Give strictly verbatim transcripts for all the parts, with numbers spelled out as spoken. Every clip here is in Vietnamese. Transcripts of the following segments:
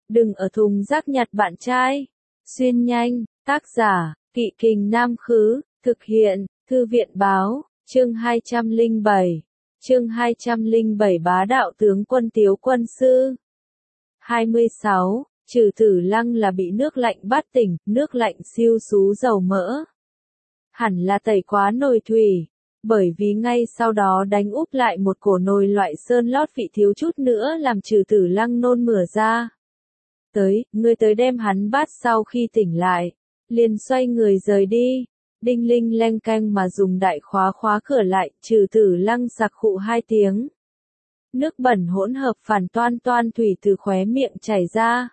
đừng ở thùng rác nhặt bạn trai. Xuyên nhanh, tác giả, Kỵ Kình Nam Khứ, thực hiện, Thư viện Báo, chương hai trăm lẻ bảy. Chương hai trăm lẻ bảy Bá đạo tướng quân Tiếu quân sư. hai mươi sáu. Trừ Tử Lăng là bị nước lạnh bắt tỉnh, nước lạnh siêu xú dầu mỡ. Hẳn là tẩy quá nồi thủy, bởi vì ngay sau đó đánh úp lại một cổ nồi loại sơn lót vị thiếu chút nữa làm Trừ Tử Lăng nôn mửa ra. Tới, ngươi tới đem hắn bắt sau khi tỉnh lại, liền xoay người rời đi. Đinh linh leng canh mà dùng đại khóa khóa cửa lại, Trừ Tử Lăng sặc khụ hai tiếng. Nước bẩn hỗn hợp phản toan toan thủy từ khóe miệng chảy ra.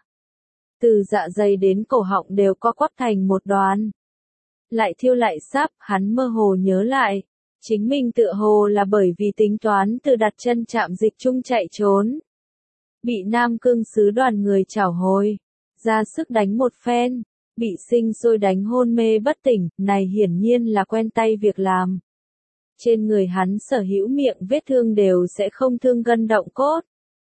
Từ dạ dày đến cổ họng đều co quắp thành một đoàn. Lại thiêu lại sắp, hắn mơ hồ nhớ lại. Chính mình tựa hồ là bởi vì tính toán từ đặt chân chạm dịch chung chạy trốn. Bị Nam Cương sứ đoàn người chảo hồi, ra sức đánh một phen, bị sinh sôi đánh hôn mê bất tỉnh, này hiển nhiên là quen tay việc làm. Trên người hắn sở hữu miệng vết thương đều sẽ không thương gân động cốt.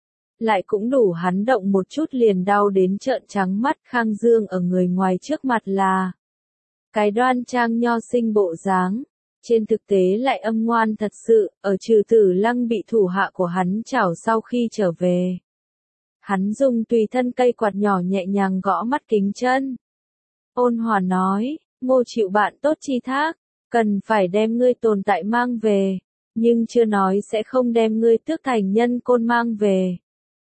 Lại cũng đủ hắn động một chút liền đau đến trợn trắng mắt. Khang Dương ở người ngoài trước mặt là cái đoan trang nho sinh bộ dáng, trên thực tế lại âm ngoan thật sự. Ở Trừ Tử Lăng bị thủ hạ của hắn chảo sau khi trở về, hắn dùng tùy thân cây quạt nhỏ nhẹ nhàng gõ mắt kính chân. Ôn hòa nói, Ngô chịu bạn tốt chi thác, cần phải đem ngươi tồn tại mang về, nhưng chưa nói sẽ không đem ngươi tước thành nhân côn mang về.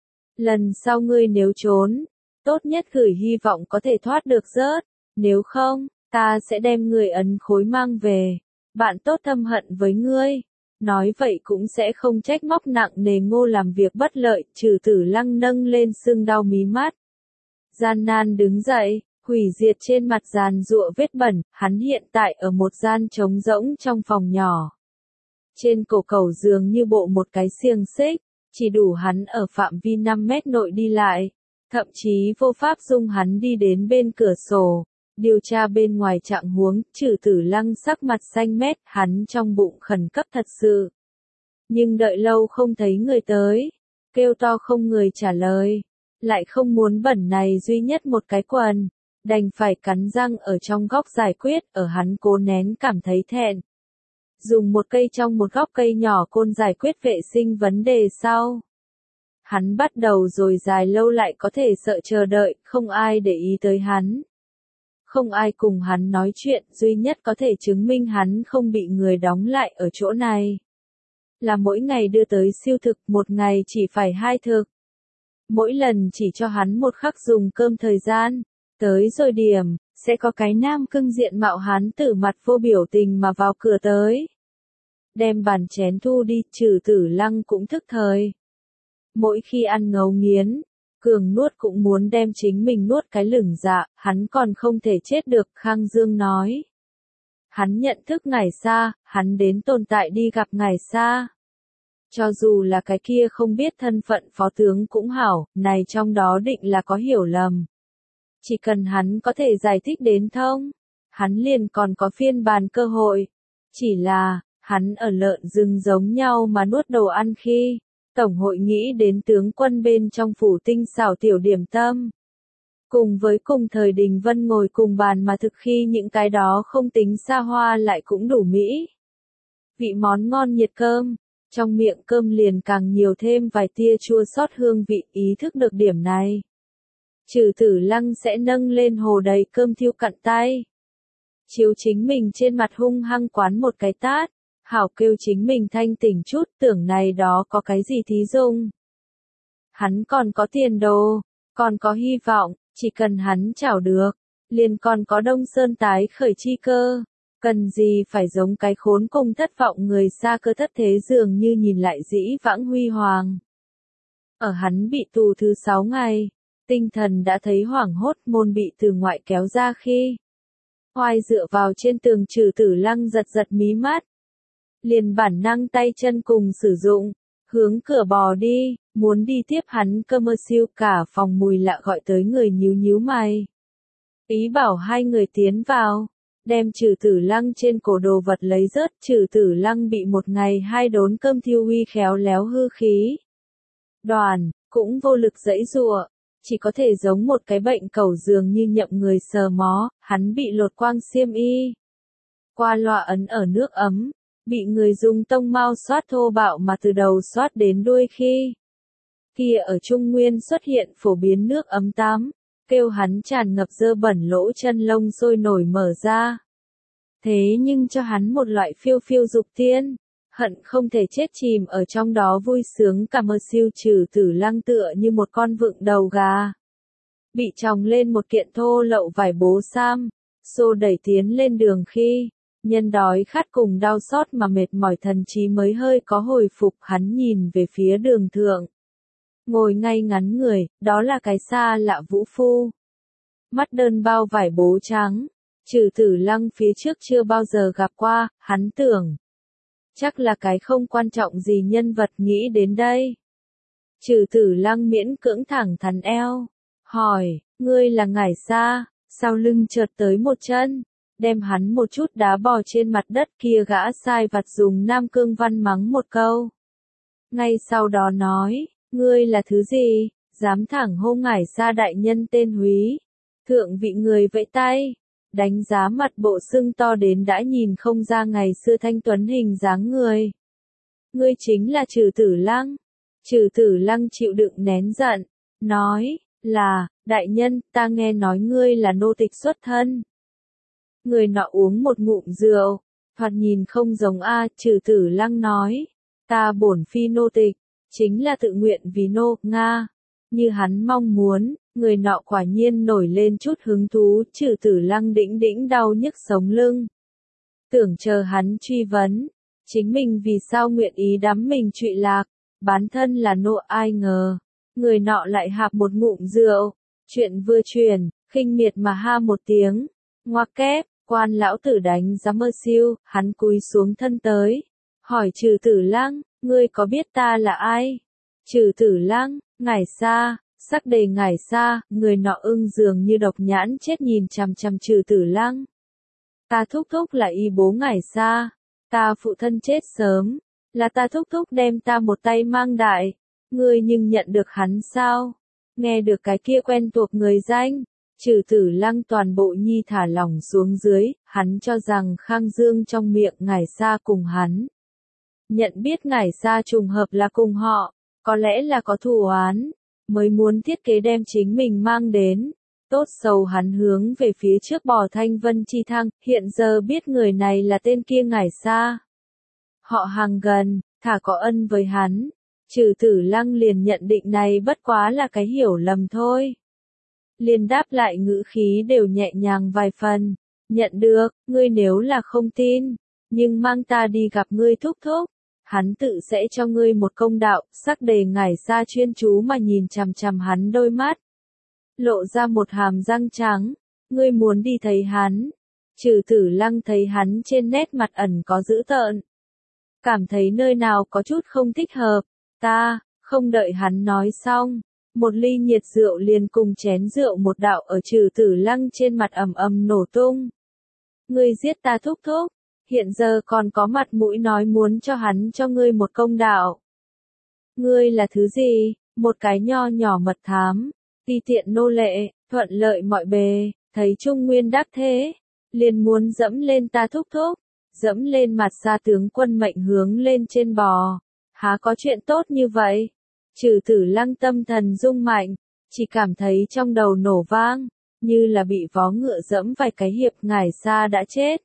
Lần sau ngươi nếu trốn, tốt nhất gửi hy vọng có thể thoát được rớt, nếu không, ta sẽ đem ngươi ấn khối mang về. Bạn tốt thâm hận với ngươi. Nói vậy cũng sẽ không trách móc nặng nề Ngô làm việc bất lợi. Trừ Tử Lăng nâng lên sưng đau mí mắt, gian nan đứng dậy, hủy diệt trên mặt giàn giụa vết bẩn. Hắn hiện tại ở một gian trống rỗng trong phòng nhỏ. Trên cổ cầu dường như bộ một cái xiềng xích, chỉ đủ hắn ở phạm vi năm mét nội đi lại, thậm chí vô pháp dung hắn đi đến bên cửa sổ, điều tra bên ngoài trạng huống. Trừ Tử Lăng sắc mặt xanh mét, hắn trong bụng khẩn cấp thật sự. Nhưng đợi lâu không thấy người tới, kêu to không người trả lời, lại không muốn bẩn này duy nhất một cái quần, đành phải cắn răng ở trong góc giải quyết. Ở hắn cố nén cảm thấy thẹn, dùng một cây trong một góc cây nhỏ côn giải quyết vệ sinh vấn đề sau. Hắn bắt đầu rồi dài lâu lại có thể sợ chờ đợi, không ai để ý tới hắn. Không ai cùng hắn nói chuyện, duy nhất có thể chứng minh hắn không bị người đóng lại ở chỗ này là mỗi ngày đưa tới siêu thực, một ngày chỉ phải hai thực. Mỗi lần chỉ cho hắn một khắc dùng cơm thời gian, tới rồi điểm, sẽ có cái Nam Cương diện mạo hắn tử mặt vô biểu tình mà vào cửa tới. Đem bàn chén thu đi. Trừ Tử Lăng cũng thức thời. Mỗi khi ăn ngấu nghiến, cường nuốt cũng muốn đem chính mình nuốt cái lửng dạ, hắn còn không thể chết được. Khang Dương nói, hắn nhận thức Ngải Sa, hắn đến tồn tại đi gặp Ngải Sa. Cho dù là cái kia không biết thân phận phó tướng cũng hảo, này trong đó định là có hiểu lầm. Chỉ cần hắn có thể giải thích đến thông, hắn liền còn có phiên bản cơ hội. Chỉ là, hắn ở lợn rừng giống nhau mà nuốt đồ ăn khi, Tổng hội nghĩ đến tướng quân bên trong phủ tinh xảo tiểu điểm tâm. Cùng với cùng thời Đình Vân ngồi cùng bàn mà thực khi những cái đó không tính xa hoa lại cũng đủ mỹ. Vị món ngon nhiệt cơm, trong miệng cơm liền càng nhiều thêm vài tia chua xót hương vị. Ý thức được điểm này, Trừ Tử Lăng sẽ nâng lên hồ đầy cơm thiêu cặn tay, chiếu chính mình trên mặt hung hăng quán một cái tát, hảo kêu chính mình thanh tỉnh chút. Tưởng này đó có cái gì thí dụng. Hắn còn có tiền đồ, còn có hy vọng, chỉ cần hắn chảo được, liền còn có Đông Sơn tái khởi chi cơ. Cần gì phải giống cái khốn cùng thất vọng người xa cơ thất thế dường như nhìn lại dĩ vãng huy hoàng. Ở hắn bị tù thứ sáu ngày, tinh thần đã thấy hoảng hốt. Môn bị từ ngoại kéo ra khi, Hoài dựa vào trên tường. Trừ Tử Lăng giật giật mí mắt, liền bản năng tay chân cùng sử dụng, hướng cửa bò đi, muốn đi tiếp hắn. Cơ mơ siêu cả phòng mùi lạ gọi tới người nhíu nhíu mày, ý bảo hai người tiến vào, đem Trừ Tử Lăng trên cổ đồ vật lấy rớt. Trừ Tử Lăng bị một ngày hai đốn cơm thiêu huy khéo léo hư khí. Đoàn, cũng vô lực giãy giụa, chỉ có thể giống một cái bệnh cẩu dường như nhậm người sờ mó, hắn bị lột quang xiêm y. Qua loa ấn ở nước ấm, bị người dùng tông mao xoát thô bạo mà từ đầu xoát đến đuôi khi. Kia ở Trung Nguyên xuất hiện phổ biến nước ấm tắm, kêu hắn tràn ngập dơ bẩn lỗ chân lông sôi nổi mở ra. Thế nhưng cho hắn một loại phiêu phiêu dục tiên, hận không thể chết chìm ở trong đó vui sướng cả mơ siêu trừ tử lăng tựa như một con vựng đầu gà. Bị tròng lên một kiện thô lậu vải bố sam, xô đẩy tiến lên đường khi, nhân đói khát cùng đau xót mà mệt mỏi thần trí mới hơi có hồi phục hắn nhìn về phía đường thượng. Ngồi ngay ngắn người, đó là cái xa lạ Vũ Phu. Mắt đơn bao vải bố trắng, trừ tử lăng phía trước chưa bao giờ gặp qua, hắn tưởng. Chắc là cái không quan trọng gì nhân vật nghĩ đến đây. Trừ tử lăng miễn cưỡng thẳng thắn eo, hỏi, ngươi là Ngải Sa, sau lưng chợt tới một chân, đem hắn một chút đá bò trên mặt đất kia gã sai vặt dùng Nam Cương văn mắng một câu. Ngay sau đó nói, ngươi là thứ gì, dám thẳng hô Ngải Sa đại nhân tên Húy. Thượng vị người vẫy tay, đánh giá mặt bộ sưng to đến đã nhìn không ra ngày xưa thanh tuấn hình dáng người. Ngươi chính là Trừ Tử Lăng. Trừ Tử Lăng chịu đựng nén giận, nói, là, đại nhân, ta nghe nói ngươi là nô tịch xuất thân. Người nọ uống một ngụm rượu, thoạt nhìn không giống a, Trừ Tử Lăng nói, ta bổn phi nô tịch, chính là tự nguyện vì nô, Nga. Như hắn mong muốn, người nọ quả nhiên nổi lên chút hứng thú, Trừ Tử Lăng đĩnh đĩnh đau nhức sống lưng. Tưởng chờ hắn truy vấn, chính mình vì sao nguyện ý đắm mình trụy lạc, bán thân là nô ai ngờ. Người nọ lại hạp một ngụm rượu, chuyện vừa truyền, khinh miệt mà ha một tiếng, ngoặc kép, quan lão tử đánh giá mơ siêu, hắn cúi xuống thân tới, hỏi Trừ Tử Lăng, ngươi có biết ta là ai? Trừ Tử Lăng, Ngải Sa, sắc đề Ngải Sa, người nọ ưng dường như độc nhãn chết nhìn chằm chằm Trừ Tử Lăng. Ta thúc thúc là y bố Ngải Sa, ta phụ thân chết sớm, là ta thúc thúc đem ta một tay mang đại, ngươi nhưng nhận được hắn sao? Nghe được cái kia quen thuộc người danh, Trừ Tử Lăng toàn bộ nhi thả lỏng xuống dưới, hắn cho rằng Khang Dương trong miệng Ngải Sa cùng hắn. Nhận biết Ngải Sa trùng hợp là cùng họ, có lẽ là có thù oán, mới muốn thiết kế đem chính mình mang đến. Tốt xấu hắn hướng về phía trước bò thanh vân chi thăng, hiện giờ biết người này là tên kia Ngải Sa. Họ hàng gần, thả có ân với hắn. Trừ Tử Lăng liền nhận định này bất quá là cái hiểu lầm thôi. Liền đáp lại ngữ khí đều nhẹ nhàng vài phần. Nhận được, ngươi nếu là không tin, nhưng mang ta đi gặp ngươi thúc thúc. Hắn tự sẽ cho ngươi một công đạo, sắc đề Ngải Sa chuyên chú mà nhìn chằm chằm hắn đôi mắt. Lộ ra một hàm răng trắng, ngươi muốn đi thấy hắn. Trừ Tử Lăng thấy hắn trên nét mặt ẩn có dữ tợn. Cảm thấy nơi nào có chút không thích hợp, ta, không đợi hắn nói xong. Một ly nhiệt rượu liền cùng chén rượu một đạo ở Trừ Tử Lăng trên mặt ầm ầm nổ tung. Ngươi giết ta thúc thúc, hiện giờ còn có mặt mũi nói muốn cho hắn cho ngươi một công đạo. Ngươi là thứ gì, một cái nho nhỏ mật thám, ti tiện nô lệ, thuận lợi mọi bề, thấy Trung Nguyên đắc thế, liền muốn dẫm lên ta thúc thúc, dẫm lên mặt xa tướng quân mệnh hướng lên trên bò. Há có chuyện tốt như vậy? Trừ Tử Lăng tâm thần rung mạnh, chỉ cảm thấy trong đầu nổ vang, như là bị vó ngựa dẫm vài cái hiệp Ngải Sa đã chết.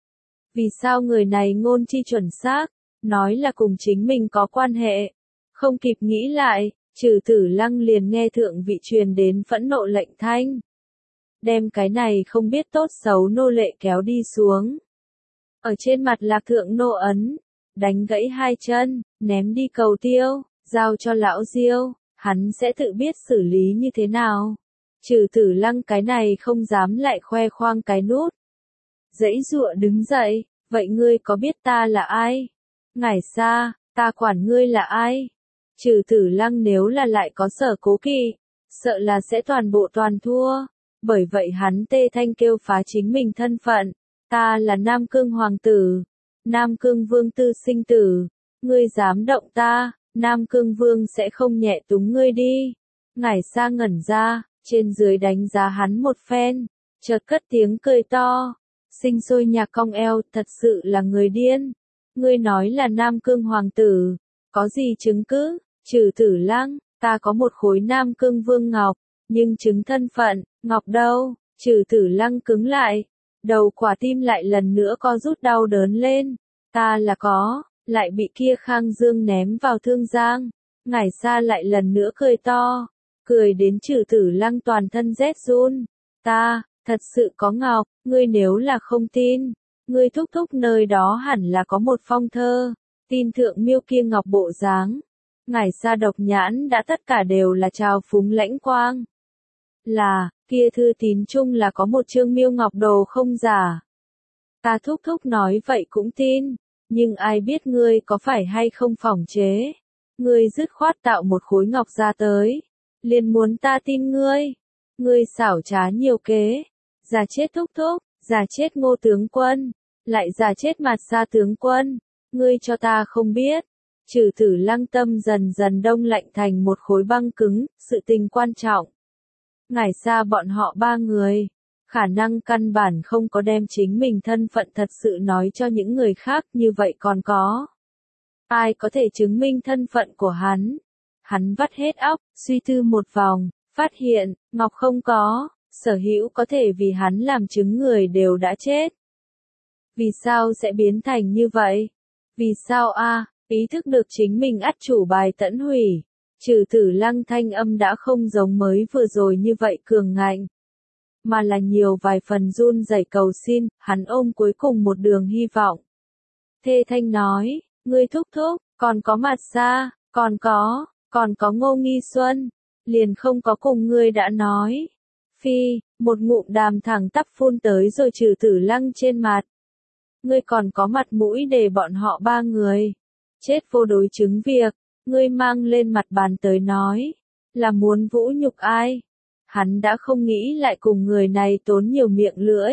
Vì sao người này ngôn chi chuẩn xác, nói là cùng chính mình có quan hệ? Không kịp nghĩ lại, Trừ Tử Lăng liền nghe thượng vị truyền đến phẫn nộ lệnh thanh. Đem cái này không biết tốt xấu nô lệ kéo đi xuống. Ở trên mặt lạc thượng nô ấn, đánh gãy hai chân, ném đi cầu tiêu, giao cho lão Diêu, hắn sẽ tự biết xử lý như thế nào. Trừ Tử Lăng cái này không dám lại khoe khoang cái nút. Dãy dụa đứng dậy, vậy ngươi có biết ta là ai? Ngải Sa, ta quản ngươi là ai? Trừ Tử Lăng nếu là lại có sở cố kỵ, sợ là sẽ toàn bộ toàn thua. Bởi vậy hắn tê thanh kêu phá chính mình thân phận. Ta là Nam Cương Hoàng tử, Nam Cương Vương tư sinh tử. Ngươi dám động ta, Nam Cương Vương sẽ không nhẹ túng ngươi đi. Ngải Sa ngẩn ra, trên dưới đánh giá hắn một phen, chợt cất tiếng cười to. Sinh sôi nhà cong eo, thật sự là người điên. Ngươi nói là Nam Cương hoàng tử, có gì chứng cứ? Trừ Tử Lăng, ta có một khối Nam Cương vương ngọc, nhưng chứng thân phận, ngọc đâu? Trừ Tử Lăng cứng lại, đầu quả tim lại lần nữa co rút đau đớn lên. Ta là có, lại bị kia Khang Dương ném vào Thương Giang. Ngải Sa lại lần nữa cười to, cười đến Trừ Tử Lăng toàn thân rét run. Ta, thật sự có ngọc, ngươi nếu là không tin, ngươi thúc thúc nơi đó hẳn là có một phong thơ, tin thượng miêu kia ngọc bộ dáng. Ngải Sa độc nhãn đã tất cả đều là trào phúng lãnh quang. Là, kia thư tín chung là có một chương miêu ngọc đồ không giả. Ta thúc thúc nói vậy cũng tin, nhưng ai biết ngươi có phải hay không phỏng chế. Ngươi dứt khoát tạo một khối ngọc ra tới, liền muốn ta tin ngươi. Ngươi xảo trá nhiều kế, già chết thúc thúc, già chết Ngô tướng quân, lại già chết Mạt Sa tướng quân, ngươi cho ta không biết. Trừ Tử Lăng tâm dần dần đông lạnh thành một khối băng cứng, sự tình quan trọng. Ngải Sa bọn họ ba người, khả năng căn bản không có đem chính mình thân phận thật sự nói cho những người khác, như vậy còn có ai có thể chứng minh thân phận của hắn? Hắn vắt hết óc, suy tư một vòng, phát hiện, ngọc không có, sở hữu có thể vì hắn làm chứng người đều đã chết. Vì sao sẽ biến thành như vậy? Vì sao a? Ý thức được chính mình ắt chủ bài tẫn hủy. Trừ Tử Lăng thanh âm đã không giống mới vừa rồi như vậy cường ngạnh, mà là nhiều vài phần run rẩy cầu xin, hắn ôm cuối cùng một đường hy vọng. Thê thanh nói, ngươi thúc thúc, còn có Mạt Sa, còn có, còn có Ngô Nghi Xuân, liền không có cùng ngươi đã nói. Phi, một ngụm đàm thẳng tắp phun tới rồi Trừ Tử Lăng trên mặt. Ngươi còn có mặt mũi để bọn họ ba người chết vô đối chứng việc, ngươi mang lên mặt bàn tới nói, là muốn vũ nhục ai? Hắn đã không nghĩ lại cùng người này tốn nhiều miệng lưỡi.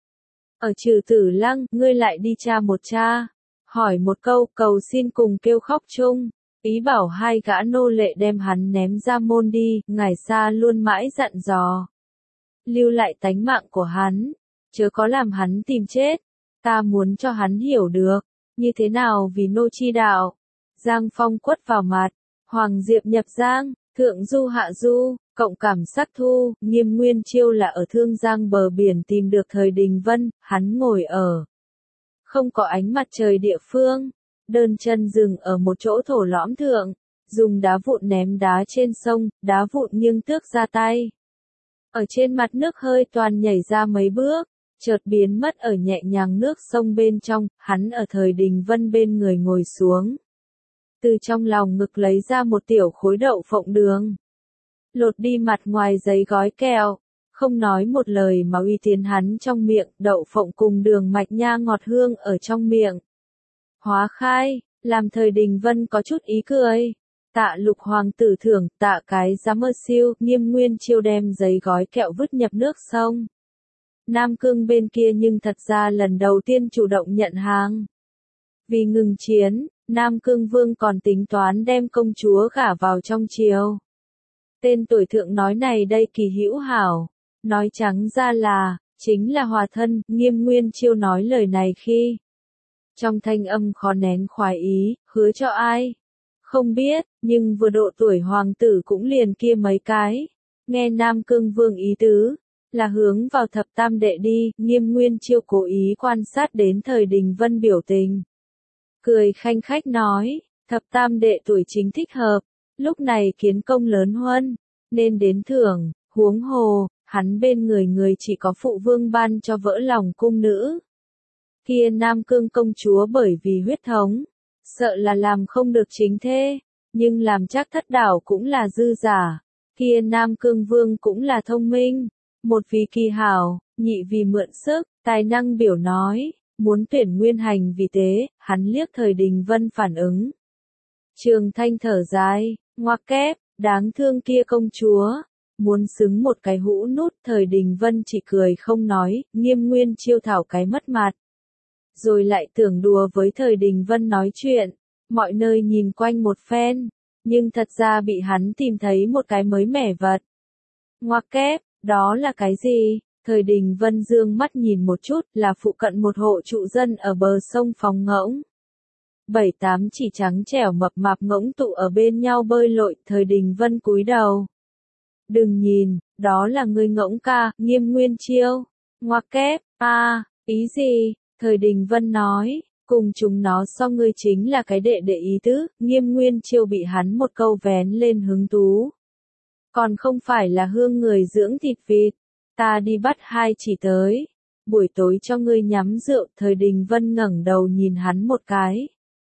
Ở Trừ Tử Lăng, ngươi lại đi tra một tra, hỏi một câu, cầu xin cùng kêu khóc chung, ý bảo hai gã nô lệ đem hắn ném ra môn đi. Ngải Sa luôn mãi dặn dò, lưu lại tánh mạng của hắn, chớ có làm hắn tìm chết. Ta muốn cho hắn hiểu được, như thế nào vì nô chi đạo. Giang phong quất vào mặt, Hoàng Diệp nhập Giang, Thượng Du hạ Du, cộng cảm sắc thu, Nghiêm Nguyên Chiêu là ở Thương Giang bờ biển tìm được Thời Đình Vân, hắn ngồi ở không có ánh mặt trời địa phương, đơn chân dừng ở một chỗ thổ lõm thượng, dùng đá vụn ném đá trên sông, đá vụn nghiêng tước ra tay. Ở trên mặt nước hơi toàn nhảy ra mấy bước, chợt biến mất ở nhẹ nhàng nước sông bên trong, hắn ở Thời Đình Vân bên người ngồi xuống. Từ trong lòng ngực lấy ra một tiểu khối đậu phộng đường, lột đi mặt ngoài giấy gói kẹo, không nói một lời mà uy tiến hắn trong miệng. Đậu phộng cùng đường mạch nha ngọt hương ở trong miệng hóa khai, làm Thời Đình Vân có chút ý cười. Tạ Lục hoàng tử thưởng, tạ cái giá mơ siêu. Nghiêm Nguyên Chiêu đem giấy gói kẹo vứt nhập nước sông. Nam Cương bên kia nhưng thật ra lần đầu tiên chủ động nhận hàng. Vì ngừng chiến, Nam Cương Vương còn tính toán đem công chúa gả vào trong triều. Tên tuổi thượng nói này đây kỳ hữu hảo, nói trắng ra là, chính là hòa thân. Nghiêm Nguyên Chiêu nói lời này khi, trong thanh âm khó nén khoái ý, hứa cho ai? Không biết, nhưng vừa độ tuổi hoàng tử cũng liền kia mấy cái. Nghe Nam Cương Vương ý tứ, là hướng vào thập tam đệ đi. Nghiêm Nguyên Chiêu cố ý quan sát đến Thời Đình Vân biểu tình, cười khanh khách nói, thập tam đệ tuổi chính thích hợp, lúc này kiến công lớn huân, nên đến thưởng. Huống hồ, hắn bên người người chỉ có phụ vương ban cho vỡ lòng cung nữ. Kia Nam Cương công chúa bởi vì huyết thống, sợ là làm không được chính thê, nhưng làm chắc thất đảo cũng là dư giả. Kia Nam Cương Vương cũng là thông minh, một vì kỳ hảo, nhị vì mượn sức, tài năng biểu nói, muốn tuyển Nguyên Hành vì thế, hắn liếc Thời Đình Vân phản ứng. Trường Thanh thở dài, ngoặc kép, đáng thương kia công chúa, muốn xứng một cái hũ nút. Thời Đình Vân chỉ cười không nói. Nghiêm Nguyên Chiêu thảo cái mất mặt, rồi lại tưởng đùa với Thời Đình Vân nói chuyện, mọi nơi nhìn quanh một phen, nhưng thật ra bị hắn tìm thấy một cái mới mẻ vật. Ngoặc kép, đó là cái gì? Thời Đình Vân dương mắt nhìn một chút, là phụ cận một hộ trụ dân ở bờ sông Phòng Ngỗng. Bảy tám chỉ trắng trẻo mập mạp ngỗng tụ ở bên nhau bơi lội, Thời Đình Vân cúi đầu. Đừng nhìn, đó là người ngỗng ca, Nghiêm Nguyên Chiêu. Ngoặc kép, a à, ý gì? Thời Đình Vân nói, cùng chúng nó so ngươi chính là cái đệ đệ ý tứ, Nghiêm Nguyên Chiêu bị hắn một câu vén lên hứng thú. Còn không phải là hương người dưỡng thịt vịt, ta đi bắt hai chỉ tới. Buổi tối cho ngươi nhắm rượu, Thời Đình Vân ngẩng đầu nhìn hắn một cái.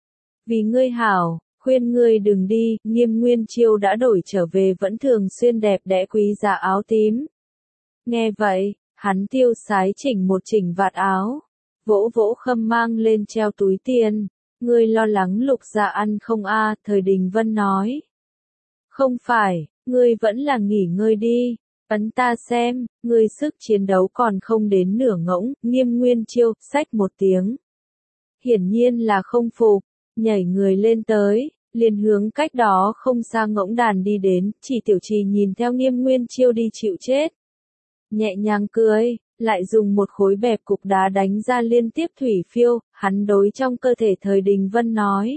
Vì ngươi hảo, khuyên ngươi đừng đi, Nghiêm Nguyên Chiêu đã đổi trở về vẫn thường xuyên đẹp đẽ quý giá áo tím. Nghe vậy, hắn tiêu sái chỉnh một chỉnh vạt áo, vỗ vỗ khâm mang lên treo túi tiền. Ngươi lo lắng Lục Dạ ăn không a? Thời Đình Vân nói. Không phải, ngươi vẫn là nghỉ ngơi đi, ấn ta xem, ngươi sức chiến đấu còn không đến nửa ngỗng, Nghiêm Nguyên Chiêu, xách một tiếng. Hiển nhiên là không phục, nhảy người lên tới, liền hướng cách đó không xa ngỗng đàn đi đến, chỉ Tiểu Trì nhìn theo Nghiêm Nguyên Chiêu đi chịu chết. Nhẹ nhàng cười, lại dùng một khối bẹp cục đá đánh ra liên tiếp thủy phiêu, hắn đối trong cơ thể Thời Đình Vân nói.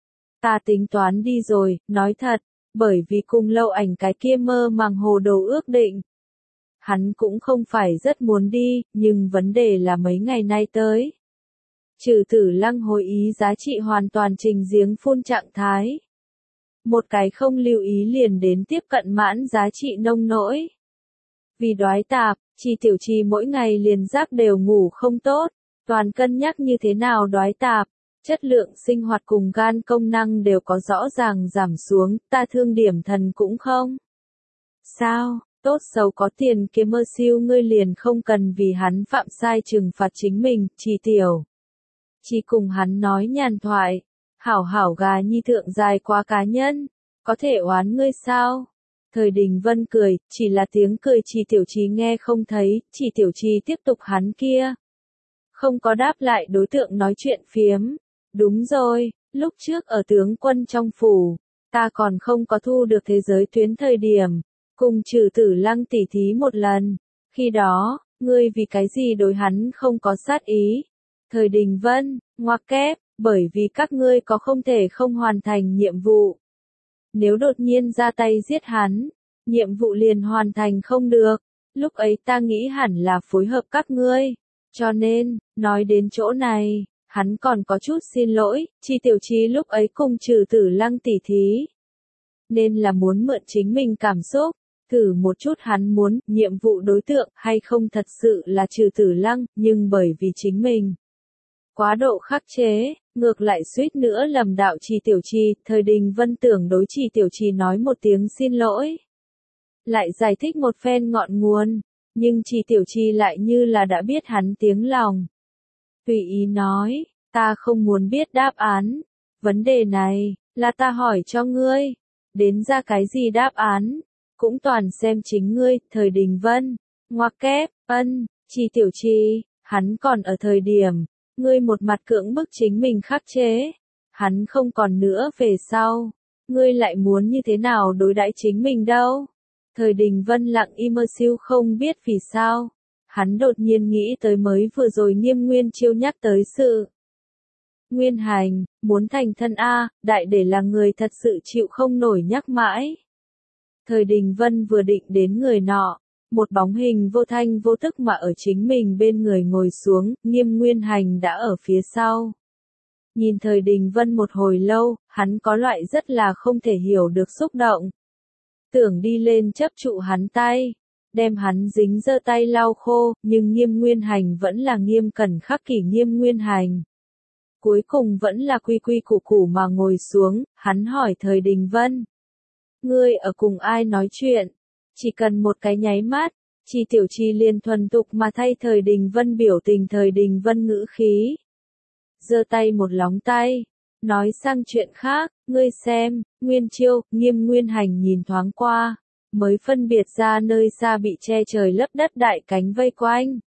Ta tính toán đi rồi, nói thật, bởi vì cùng Lâu Ảnh cái kia mơ màng hồ đồ ước định. Hắn cũng không phải rất muốn đi, nhưng vấn đề là mấy ngày nay tới. Trừ Tử Lăng hồi ý giá trị hoàn toàn trình giếng phun trạng thái. Một cái không lưu ý liền đến tiếp cận mãn giá trị nông nỗi. Vì đói tạp, Chi Tiểu Trì mỗi ngày liền giấc đều ngủ không tốt, toàn cân nhắc như thế nào đói tạp, chất lượng sinh hoạt cùng gan công năng đều có rõ ràng giảm xuống, ta thương điểm thần cũng không. Sao, tốt xấu có tiền kiếm mơ siêu ngươi liền không cần vì hắn phạm sai trừng phạt chính mình, Chi Tiểu. Chỉ cùng hắn nói nhàn thoại, hảo hảo gà nhi thượng dài quá cá nhân, có thể oán ngươi sao? Thời Đình Vân cười, chỉ là tiếng cười Chi Tiểu Trì nghe không thấy, Chi Tiểu Trì tiếp tục hắn kia. Không có đáp lại đối tượng nói chuyện phiếm. Đúng rồi, lúc trước ở tướng quân trong phủ, ta còn không có thu được thế giới tuyến thời điểm, cùng Trừ Tử Lăng tỉ thí một lần. Khi đó, ngươi vì cái gì đối hắn không có sát ý? Thời Đình Vân, ngoặc kép, bởi vì các ngươi có không thể không hoàn thành nhiệm vụ. Nếu đột nhiên ra tay giết hắn, nhiệm vụ liền hoàn thành không được. Lúc ấy ta nghĩ hẳn là phối hợp các ngươi. Cho nên, nói đến chỗ này, hắn còn có chút xin lỗi, Chi Tiểu Trì lúc ấy cùng Trừ Tử Lăng tỉ thí. Nên là muốn mượn chính mình cảm xúc, thử một chút hắn muốn, nhiệm vụ đối tượng hay không thật sự là Trừ Tử Lăng, nhưng bởi vì chính mình quá độ khắc chế, ngược lại suýt nữa lầm đạo Chi Tiểu Trì, Thời Đình Vân tưởng đối Chi Tiểu Trì nói một tiếng xin lỗi. Lại giải thích một phen ngọn nguồn, nhưng Chi Tiểu Trì lại như là đã biết hắn tiếng lòng. Tùy ý nói, ta không muốn biết đáp án, vấn đề này, là ta hỏi cho ngươi, đến ra cái gì đáp án, cũng toàn xem chính ngươi, Thời Đình Vân, ngoặc kép, ân, Chi Tiểu Trì, hắn còn ở thời điểm, ngươi một mặt cưỡng bức chính mình khắc chế, hắn không còn nữa về sau, ngươi lại muốn như thế nào đối đãi chính mình đâu. Thời Đình Vân lặng im mơ siêu không biết vì sao, hắn đột nhiên nghĩ tới mới vừa rồi Nghiêm Nguyên Chiêu nhắc tới sự. Nguyên Hành, muốn thành thân A, đại để là người thật sự chịu không nổi nhắc mãi. Thời Đình Vân vừa định đến người nọ, một bóng hình vô thanh vô tức mà ở chính mình bên người ngồi xuống, Nghiêm Nguyên Hành đã ở phía sau. Nhìn Thời Đình Vân một hồi lâu, hắn có loại rất là không thể hiểu được xúc động. Tưởng đi lên chấp trụ hắn tay, đem hắn dính dơ tay lau khô, nhưng Nghiêm Nguyên Hành vẫn là nghiêm cẩn khắc kỷ Nghiêm Nguyên Hành. Cuối cùng vẫn là quy quy củ củ mà ngồi xuống, hắn hỏi Thời Đình Vân. Ngươi ở cùng ai nói chuyện? Chỉ cần một cái nháy mắt, Chi Tiểu Trì liền thuần tục mà thay Thời Đình Vân biểu tình Thời Đình Vân ngữ khí. Giơ tay một lóng tay, nói sang chuyện khác, ngươi xem, Nguyên Chiêu, Nghiêm Nguyên Hành nhìn thoáng qua, mới phân biệt ra nơi xa bị che trời lấp đất đại cánh vây quanh.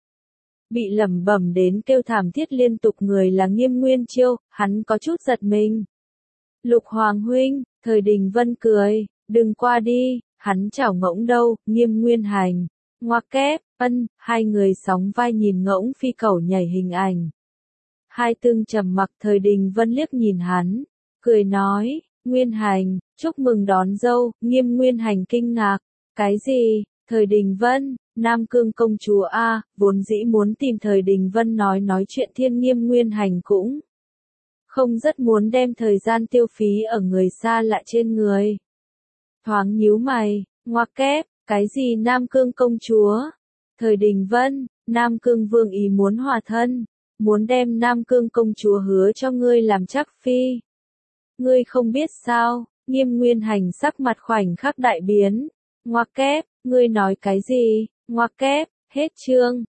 Bị lẩm bẩm đến kêu thảm thiết liên tục người là Nghiêm Nguyên Chiêu, hắn có chút giật mình. Lục Hoàng huynh, Thời Đình Vân cười, đừng qua đi, hắn chảo ngỗng đâu, Nghiêm Nguyên Hành. Ngoặc kép, ân, hai người sóng vai nhìn ngỗng phi cẩu nhảy hình ảnh. Hai tương trầm mặc, Thời Đình Vân liếc nhìn hắn, cười nói, Nguyên Hành, chúc mừng đón dâu. Nghiêm Nguyên Hành kinh ngạc, cái gì? Thời Đình Vân, Nam Cương công chúa a, vốn dĩ muốn tìm Thời Đình Vân nói nói chuyện thiên Nghiêm Nguyên Hành cũng không rất muốn đem thời gian tiêu phí ở người xa lạ trên người. Thoáng nhíu mày, ngoặc kép, cái gì Nam Cương công chúa? Thời Đình Vân, Nam Cương vương ý muốn hòa thân, muốn đem Nam Cương công chúa hứa cho ngươi làm chắc phi. Ngươi không biết sao? Nghiêm Nguyên Hành sắc mặt khoảnh khắc đại biến. Ngoặc kép, ngươi nói cái gì? Ngoặc kép, hết chương.